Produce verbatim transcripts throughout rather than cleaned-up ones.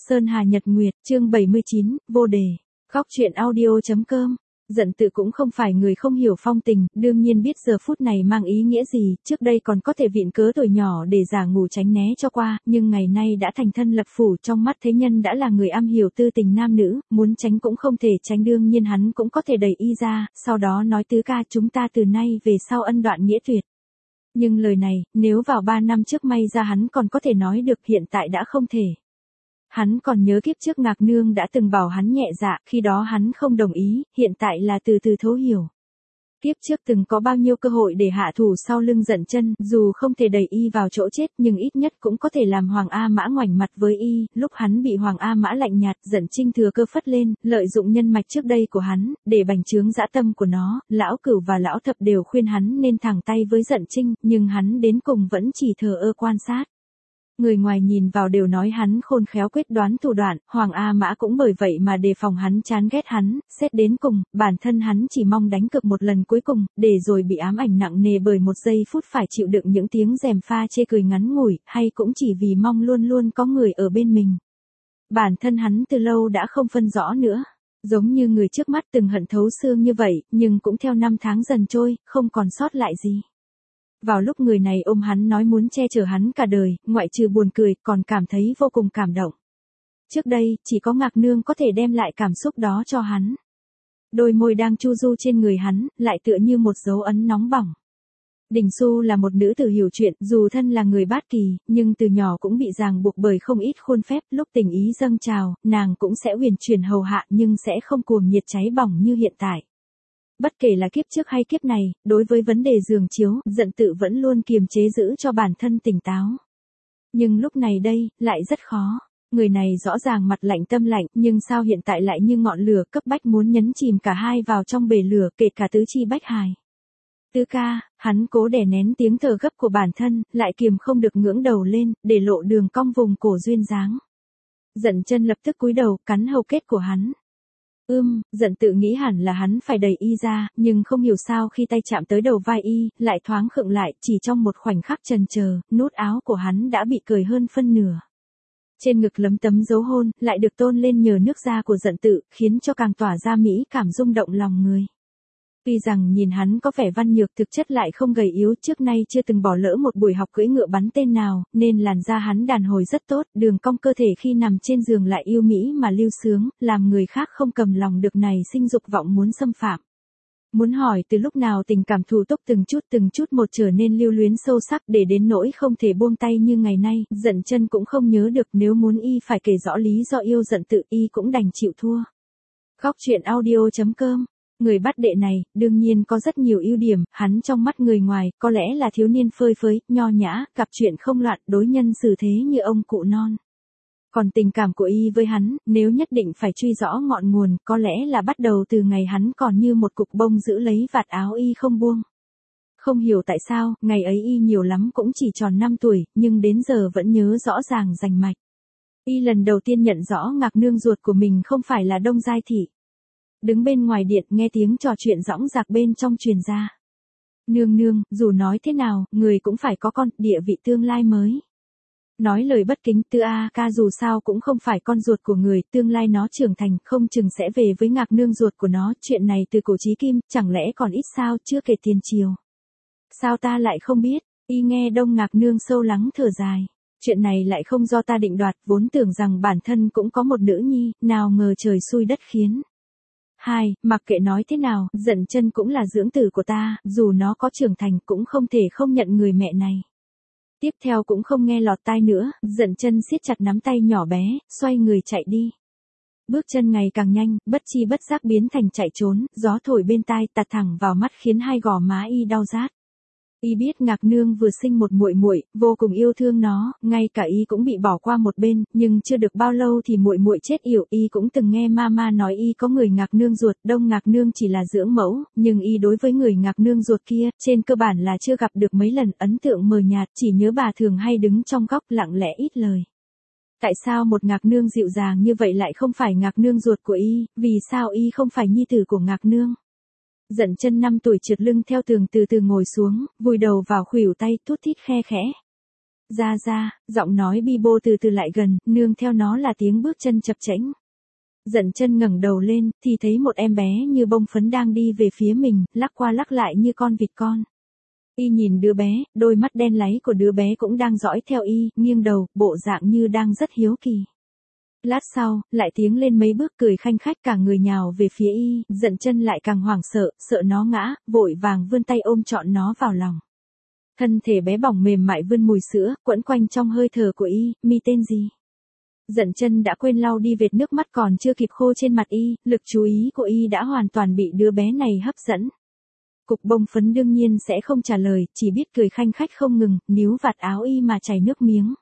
Sơn Hà Nhật Nguyệt, chương bảy mươi chín, vô đề. Góc truyện audio chấm com. Giận tự cũng không phải người không hiểu phong tình, đương nhiên biết giờ phút này mang ý nghĩa gì, trước đây còn có thể viện cớ tuổi nhỏ để giả ngủ tránh né cho qua, nhưng ngày nay đã thành thân lập phủ, trong mắt thế nhân đã là người am hiểu tư tình nam nữ, muốn tránh cũng không thể tránh, đương nhiên hắn cũng có thể đẩy y ra, sau đó nói tứ ca chúng ta từ nay về sau ân đoạn nghĩa tuyệt. Nhưng lời này, nếu vào ba năm trước may ra hắn còn có thể nói được, hiện tại đã không thể. Hắn còn nhớ kiếp trước Ngạc Nương đã từng bảo hắn nhẹ dạ, khi đó hắn không đồng ý, hiện tại là từ từ thấu hiểu. Kiếp trước từng có bao nhiêu cơ hội để hạ thủ sau lưng Dận Chân, dù không thể đẩy y vào chỗ chết nhưng ít nhất cũng có thể làm Hoàng A Mã ngoảnh mặt với y, lúc hắn bị Hoàng A Mã lạnh nhạt, Dận Trinh thừa cơ phất lên, lợi dụng nhân mạch trước đây của hắn, để bành trướng dã tâm của nó, lão Cửu và lão Thập đều khuyên hắn nên thẳng tay với Dận Trinh, nhưng hắn đến cùng vẫn chỉ thờ ơ quan sát. Người ngoài nhìn vào đều nói hắn khôn khéo quyết đoán thủ đoạn, Hoàng A Mã cũng bởi vậy mà đề phòng hắn, chán ghét hắn, xét đến cùng, bản thân hắn chỉ mong đánh cược một lần cuối cùng, để rồi bị ám ảnh nặng nề bởi một giây phút phải chịu đựng những tiếng gièm pha chê cười ngắn ngủi, hay cũng chỉ vì mong luôn luôn có người ở bên mình. Bản thân hắn từ lâu đã không phân rõ nữa, giống như người trước mắt từng hận thấu xương như vậy, nhưng cũng theo năm tháng dần trôi, không còn sót lại gì. Vào lúc người này ôm hắn nói muốn che chở hắn cả đời, ngoại trừ buồn cười, còn cảm thấy vô cùng cảm động. Trước đây, chỉ có Ngạc Nương có thể đem lại cảm xúc đó cho hắn. Đôi môi đang chu du trên người hắn, lại tựa như một dấu ấn nóng bỏng. Đình Xu là một nữ tử hiểu chuyện, dù thân là người Bát Kỳ, nhưng từ nhỏ cũng bị ràng buộc bởi không ít khuôn phép, lúc tình ý dâng trào, nàng cũng sẽ huyền chuyển hầu hạ nhưng sẽ không cuồng nhiệt cháy bỏng như hiện tại. Bất kể là kiếp trước hay kiếp này, đối với vấn đề giường chiếu, Dận tự vẫn luôn kiềm chế giữ cho bản thân tỉnh táo. Nhưng lúc này đây, lại rất khó. Người này rõ ràng mặt lạnh tâm lạnh, nhưng sao hiện tại lại như ngọn lửa cấp bách muốn nhấn chìm cả hai vào trong bể lửa, kể cả tứ chi bách hài. Tứ ca, hắn cố đè nén tiếng thở gấp của bản thân, lại kiềm không được ngưỡng đầu lên, để lộ đường cong vùng cổ duyên dáng. Dận Chân lập tức cúi đầu, cắn hầu kết của hắn. Ưm, Dận tự nghĩ hẳn là hắn phải đẩy y ra, nhưng không hiểu sao khi tay chạm tới đầu vai y, lại thoáng khựng lại, chỉ trong một khoảnh khắc chần chờ, nút áo của hắn đã bị cởi hơn phân nửa. Trên ngực lấm tấm dấu hôn, lại được tôn lên nhờ nước da của Dận tự, khiến cho càng tỏa ra mỹ cảm rung động lòng người. Tuy rằng nhìn hắn có vẻ văn nhược, thực chất lại không gầy yếu, trước nay chưa từng bỏ lỡ một buổi học cưỡi ngựa bắn tên nào, nên làn da hắn đàn hồi rất tốt, đường cong cơ thể khi nằm trên giường lại yêu mỹ mà lưu sướng, làm người khác không cầm lòng được này sinh dục vọng muốn xâm phạm. Muốn hỏi từ lúc nào tình cảm thủ túc từng chút từng chút một trở nên lưu luyến sâu sắc để đến nỗi không thể buông tay như ngày nay, Dận Chân cũng không nhớ được, nếu muốn y phải kể rõ lý do yêu Dận tự, y cũng đành chịu thua. Góc truyện audio chấm com. Người bắt đệ này, đương nhiên có rất nhiều ưu điểm, hắn trong mắt người ngoài, có lẽ là thiếu niên phơi phới, nho nhã, gặp chuyện không loạn, đối nhân xử thế như ông cụ non. Còn tình cảm của y với hắn, nếu nhất định phải truy rõ ngọn nguồn, có lẽ là bắt đầu từ ngày hắn còn như một cục bông giữ lấy vạt áo y không buông. Không hiểu tại sao, ngày ấy y nhiều lắm cũng chỉ tròn năm tuổi, nhưng đến giờ vẫn nhớ rõ ràng rành mạch. Y lần đầu tiên nhận rõ Ngạc Nương ruột của mình không phải là Đông Giai Thị. Đứng bên ngoài điện nghe tiếng trò chuyện dõng dạc bên trong truyền ra. Nương nương, dù nói thế nào, người cũng phải có con, địa vị tương lai mới. Nói lời bất kính, Tư A ca dù sao cũng không phải con ruột của người, tương lai nó trưởng thành, không chừng sẽ về với Ngạc Nương ruột của nó, chuyện này từ cổ chí kim, chẳng lẽ còn ít sao, chưa kể tiền triều. Sao ta lại không biết, y nghe Đông Ngạc Nương sâu lắng thở dài. Chuyện này lại không do ta định đoạt, vốn tưởng rằng bản thân cũng có một nữ nhi, nào ngờ trời xui đất khiến. Hai, mặc kệ nói thế nào, Dận Chân cũng là dưỡng tử của ta, dù nó có trưởng thành cũng không thể không nhận người mẹ này. Tiếp theo cũng không nghe lọt tai nữa, Dận Chân siết chặt nắm tay nhỏ bé, xoay người chạy đi. Bước chân ngày càng nhanh, bất chi bất giác biến thành chạy trốn, gió thổi bên tai tạt thẳng vào mắt khiến hai gò má y đau rát. Y biết Ngạc Nương vừa sinh một muội muội, vô cùng yêu thương nó, ngay cả y cũng bị bỏ qua một bên, nhưng chưa được bao lâu thì muội muội chết yểu, y cũng từng nghe mama nói y có người Ngạc Nương ruột, Đông Ngạc Nương chỉ là dưỡng mẫu, nhưng y đối với người Ngạc Nương ruột kia, trên cơ bản là chưa gặp được mấy lần, ấn tượng mờ nhạt, chỉ nhớ bà thường hay đứng trong góc lặng lẽ ít lời. Tại sao một Ngạc Nương dịu dàng như vậy lại không phải Ngạc Nương ruột của y, vì sao y không phải nhi tử của Ngạc Nương? Dận Chân năm tuổi trượt lưng theo tường từ từ ngồi xuống, vùi đầu vào khuỷu tay, thút thít khe khẽ. Ra ra, giọng nói bi bô từ từ lại gần, nương theo nó là tiếng bước chân chập chễnh. Dận chân ngẩng đầu lên, thì thấy một em bé như bông phấn đang đi về phía mình, lắc qua lắc lại như con vịt con. Y nhìn đứa bé, đôi mắt đen láy của đứa bé cũng đang dõi theo y, nghiêng đầu, bộ dạng như đang rất hiếu kỳ. Lát sau, lại tiến lên mấy bước cười khanh khách, cả người nhào về phía y, Dận chân lại càng hoảng sợ, sợ nó ngã, vội vàng vươn tay ôm trọn nó vào lòng. Thân thể bé bỏng mềm mại vươn mùi sữa, quẫn quanh trong hơi thở của y, mi tên gì? Dận chân đã quên lau đi vệt nước mắt còn chưa kịp khô trên mặt y, lực chú ý của y đã hoàn toàn bị đứa bé này hấp dẫn. Cục bông phấn đương nhiên sẽ không trả lời, chỉ biết cười khanh khách không ngừng, níu vạt áo y mà chảy nước miếng.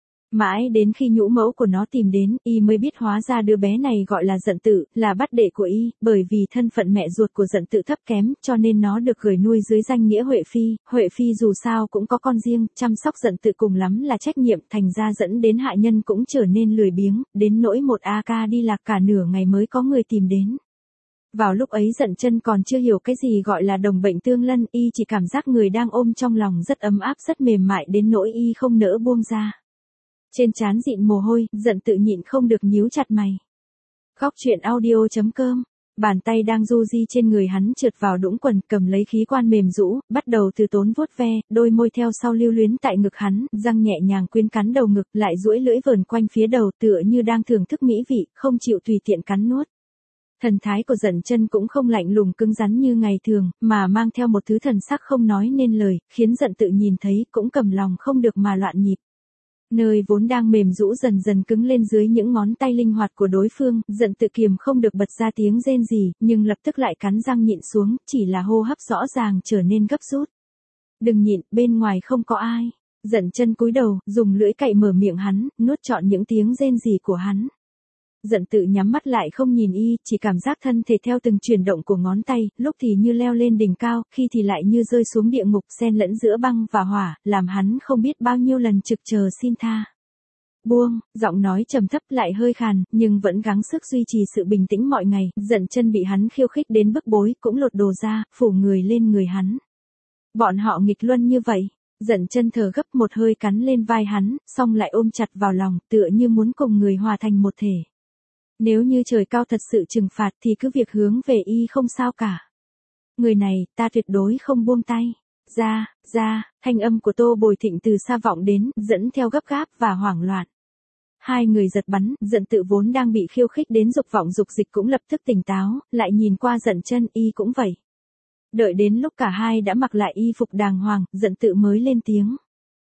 Mãi đến khi nhũ mẫu của nó tìm đến, y mới biết hóa ra đứa bé này gọi là Dận Tự, là bắt đệ của y, bởi vì thân phận mẹ ruột của Dận Tự thấp kém, cho nên nó được gửi nuôi dưới danh nghĩa Huệ Phi. Huệ Phi dù sao cũng có con riêng, chăm sóc Dận Tự cùng lắm là trách nhiệm, thành ra dẫn đến hạ nhân cũng trở nên lười biếng, đến nỗi một a ca đi lạc cả nửa ngày mới có người tìm đến. Vào lúc ấy Dận chân còn chưa hiểu cái gì gọi là đồng bệnh tương lân, y chỉ cảm giác người đang ôm trong lòng rất ấm áp rất mềm mại đến nỗi y không nỡ buông ra. Trên trán dịn mồ hôi, Dận Tự nhịn không được nhíu chặt mày. Khóc chuyện audio chấm com. Bàn tay đang du di trên người hắn trượt vào đũng quần, cầm lấy khí quan mềm rũ, bắt đầu từ tốn vuốt ve, đôi môi theo sau lưu luyến tại ngực hắn, răng nhẹ nhàng quyến cắn đầu ngực, lại duỗi lưỡi vờn quanh phía đầu, tựa như đang thưởng thức mỹ vị, không chịu tùy tiện cắn nuốt. Thần thái của Dận chân cũng không lạnh lùng cứng rắn như ngày thường, mà mang theo một thứ thần sắc không nói nên lời, khiến Dận Tự nhìn thấy cũng cầm lòng không được mà loạn nhịp. Nơi vốn đang mềm rũ dần dần cứng lên dưới những ngón tay linh hoạt của đối phương, Dận Tự kiềm không được bật ra tiếng rên rỉ, nhưng lập tức lại cắn răng nhịn xuống, chỉ là hô hấp rõ ràng trở nên gấp rút. Đừng nhịn, bên ngoài không có ai. Dận chân cúi đầu, dùng lưỡi cạy mở miệng hắn, nuốt trọn những tiếng rên rỉ của hắn. Dận Tự nhắm mắt lại không nhìn y, chỉ cảm giác thân thể theo từng chuyển động của ngón tay, lúc thì như leo lên đỉnh cao, khi thì lại như rơi xuống địa ngục, xen lẫn giữa băng và hỏa, làm hắn không biết bao nhiêu lần trực chờ xin tha. Buông, giọng nói trầm thấp lại hơi khàn, nhưng vẫn gắng sức duy trì sự bình tĩnh mọi ngày. Dận chân bị hắn khiêu khích đến bức bối, cũng lột đồ ra, phủ người lên người hắn. Bọn họ nghịch luân như vậy. Dận chân thở gấp một hơi cắn lên vai hắn, xong lại ôm chặt vào lòng, tựa như muốn cùng người hòa thành một thể. Nếu như trời cao thật sự trừng phạt thì cứ việc hướng về y không sao cả. Người này, ta tuyệt đối không buông tay. Ra, ra, thanh âm của Tô Bồi Thịnh từ xa vọng đến, dẫn theo gấp gáp và hoảng loạn. Hai người giật bắn, Dận Tự vốn đang bị khiêu khích đến dục vọng dục dịch cũng lập tức tỉnh táo, lại nhìn qua Dận chân, y cũng vậy. Đợi đến lúc cả hai đã mặc lại y phục đàng hoàng, Dận Tự mới lên tiếng.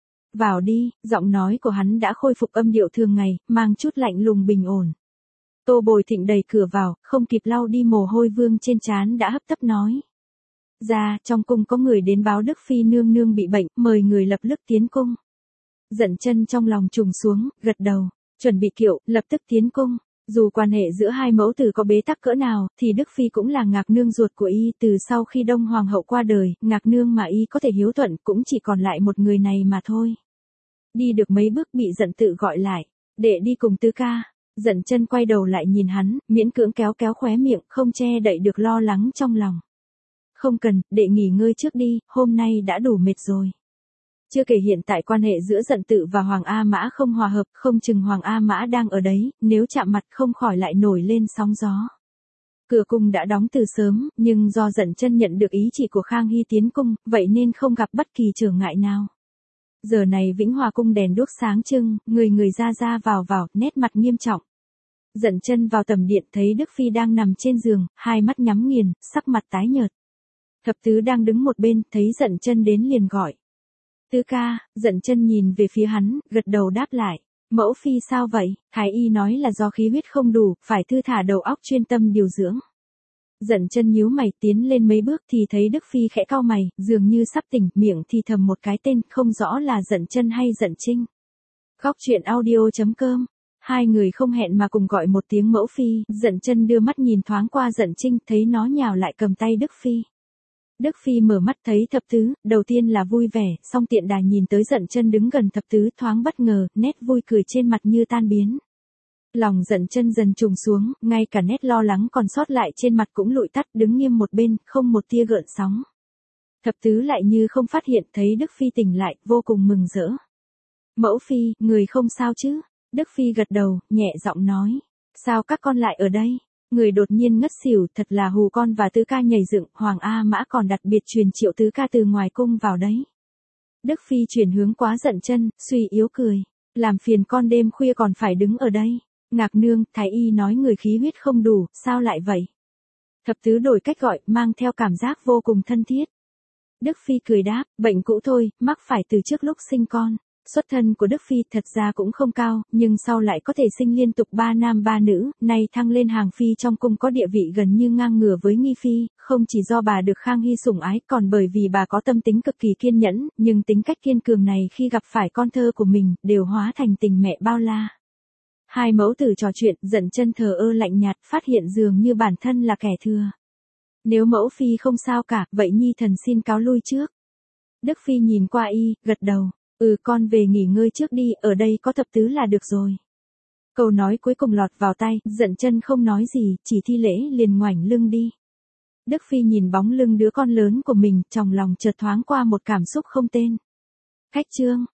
Vào đi, giọng nói của hắn đã khôi phục âm điệu thường ngày, mang chút lạnh lùng bình ổn. Tô Bồi Thịnh đẩy cửa vào, không kịp lau đi mồ hôi vương trên trán đã hấp tấp nói. Ra, trong cung có người đến báo Đức Phi nương nương bị bệnh, mời người lập tức tiến cung. Dận chân trong lòng trùng xuống, gật đầu, chuẩn bị kiệu, lập tức tiến cung. Dù quan hệ giữa hai mẫu tử có bế tắc cỡ nào, thì Đức Phi cũng là Ngạc nương ruột của y, từ sau khi Đông Hoàng hậu qua đời, Ngạc nương mà y có thể hiếu thuận cũng chỉ còn lại một người này mà thôi. Đi được mấy bước bị Dận Tự gọi lại, đệ đi cùng tứ ca. Dận chân quay đầu lại nhìn hắn, miễn cưỡng kéo kéo khóe miệng, không che đậy được lo lắng trong lòng. Không cần, đệ nghỉ ngơi trước đi, hôm nay đã đủ mệt rồi. Chưa kể hiện tại quan hệ giữa Dận Tự và Hoàng A Mã không hòa hợp, không chừng Hoàng A Mã đang ở đấy, nếu chạm mặt không khỏi lại nổi lên sóng gió. Cửa cung đã đóng từ sớm, nhưng do Dận chân nhận được ý chỉ của Khang Hy tiến cung, vậy nên không gặp bất kỳ trở ngại nào. Giờ này Vĩnh Hòa cung đèn đuốc sáng trưng, người người ra ra vào vào, nét mặt nghiêm trọng. Dận chân vào tầm điện thấy Đức Phi đang nằm trên giường, hai mắt nhắm nghiền, sắc mặt tái nhợt. Thập tứ đang đứng một bên, thấy Dận chân đến liền gọi. Tứ ca, Dận chân nhìn về phía hắn, gật đầu đáp lại. Mẫu Phi sao vậy? Thái y nói là do khí huyết không đủ, phải thư thả đầu óc chuyên tâm điều dưỡng. Dận chân nhíu mày tiến lên mấy bước thì thấy Đức Phi khẽ cau mày, dường như sắp tỉnh, miệng thì thầm một cái tên, không rõ là Dận chân hay Dận Trinh. Khóc chuyện audio chấm com. Hai người không hẹn mà cùng gọi một tiếng mẫu Phi, Dận chân đưa mắt nhìn thoáng qua Dận Trinh, thấy nó nhào lại cầm tay Đức Phi. Đức Phi mở mắt thấy thập tứ, đầu tiên là vui vẻ, song tiện đà nhìn tới Dận chân đứng gần thập tứ thoáng bất ngờ, nét vui cười trên mặt như tan biến. Lòng Dận chân dần trùng xuống, ngay cả nét lo lắng còn sót lại trên mặt cũng lụi tắt, đứng nghiêm một bên, không một tia gợn sóng. Thập tứ lại như không phát hiện thấy Đức Phi tỉnh lại, vô cùng mừng rỡ. Mẫu phi, người không sao chứ? Đức phi gật đầu, nhẹ giọng nói. Sao các con lại ở đây? Người đột nhiên ngất xỉu, thật là hù con và tứ ca nhảy dựng, Hoàng A Mã còn đặc biệt truyền Triệu tứ ca từ ngoài cung vào đấy. Đức phi chuyển hướng Quá Giận Chân, suy yếu cười. Làm phiền con đêm khuya còn phải đứng ở đây. Ngạc nương, thái y nói người khí huyết không đủ, sao lại vậy? Thập tứ đổi cách gọi, mang theo cảm giác vô cùng thân thiết. Đức phi cười đáp, bệnh cũ thôi, mắc phải từ trước lúc sinh con. Xuất thân của Đức phi thật ra cũng không cao, nhưng sau lại có thể sinh liên tục ba nam ba nữ, nay thăng lên hàng phi trong cung có địa vị gần như ngang ngửa với nghi phi, không chỉ do bà được Khang Hy sủng ái, còn bởi vì bà có tâm tính cực kỳ kiên nhẫn, nhưng tính cách kiên cường này khi gặp phải con thơ của mình, đều hóa thành tình mẹ bao la. Hai mẫu tử trò chuyện, Giận Chân thờ ơ lạnh nhạt, phát hiện dường như bản thân là kẻ thừa. Nếu mẫu phi không sao cả, vậy nhi thần xin cáo lui trước. Đức phi nhìn qua y, gật đầu. Ừ, con về nghỉ ngơi trước đi, ở đây có thập tứ là được rồi. Câu nói cuối cùng lọt vào tay, Giận Chân không nói gì, chỉ thi lễ liền ngoảnh lưng đi. Đức phi nhìn bóng lưng đứa con lớn của mình, trong lòng chợt thoáng qua một cảm xúc không tên. Khách trương.